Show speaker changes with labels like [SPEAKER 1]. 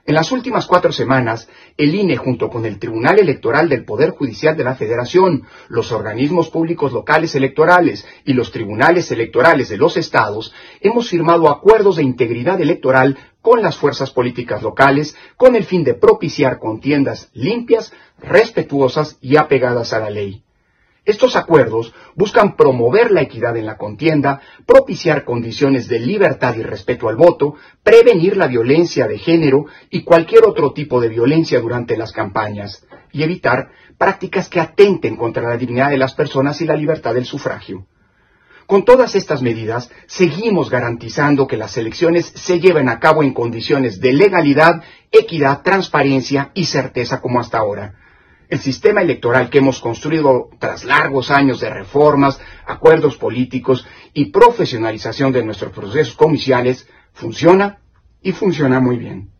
[SPEAKER 1] En las últimas 4 semanas, el INE, junto con el Tribunal Electoral del Poder Judicial de la Federación, los organismos públicos locales electorales y los tribunales electorales de los estados, hemos firmado acuerdos de integridad electoral con las fuerzas políticas locales con el fin de propiciar contiendas limpias, respetuosas y apegadas a la ley. Estos acuerdos buscan promover la equidad en la contienda, propiciar condiciones de libertad y respeto al voto, prevenir la violencia de género y cualquier otro tipo de violencia durante las campañas, y evitar prácticas que atenten contra la dignidad de las personas y la libertad del sufragio. Con todas estas medidas, seguimos garantizando que las elecciones se lleven a cabo en condiciones de legalidad, equidad, transparencia y certeza como hasta ahora. El sistema electoral que hemos construido tras largos años de reformas, acuerdos políticos y profesionalización de nuestros procesos comiciales funciona y funciona muy bien.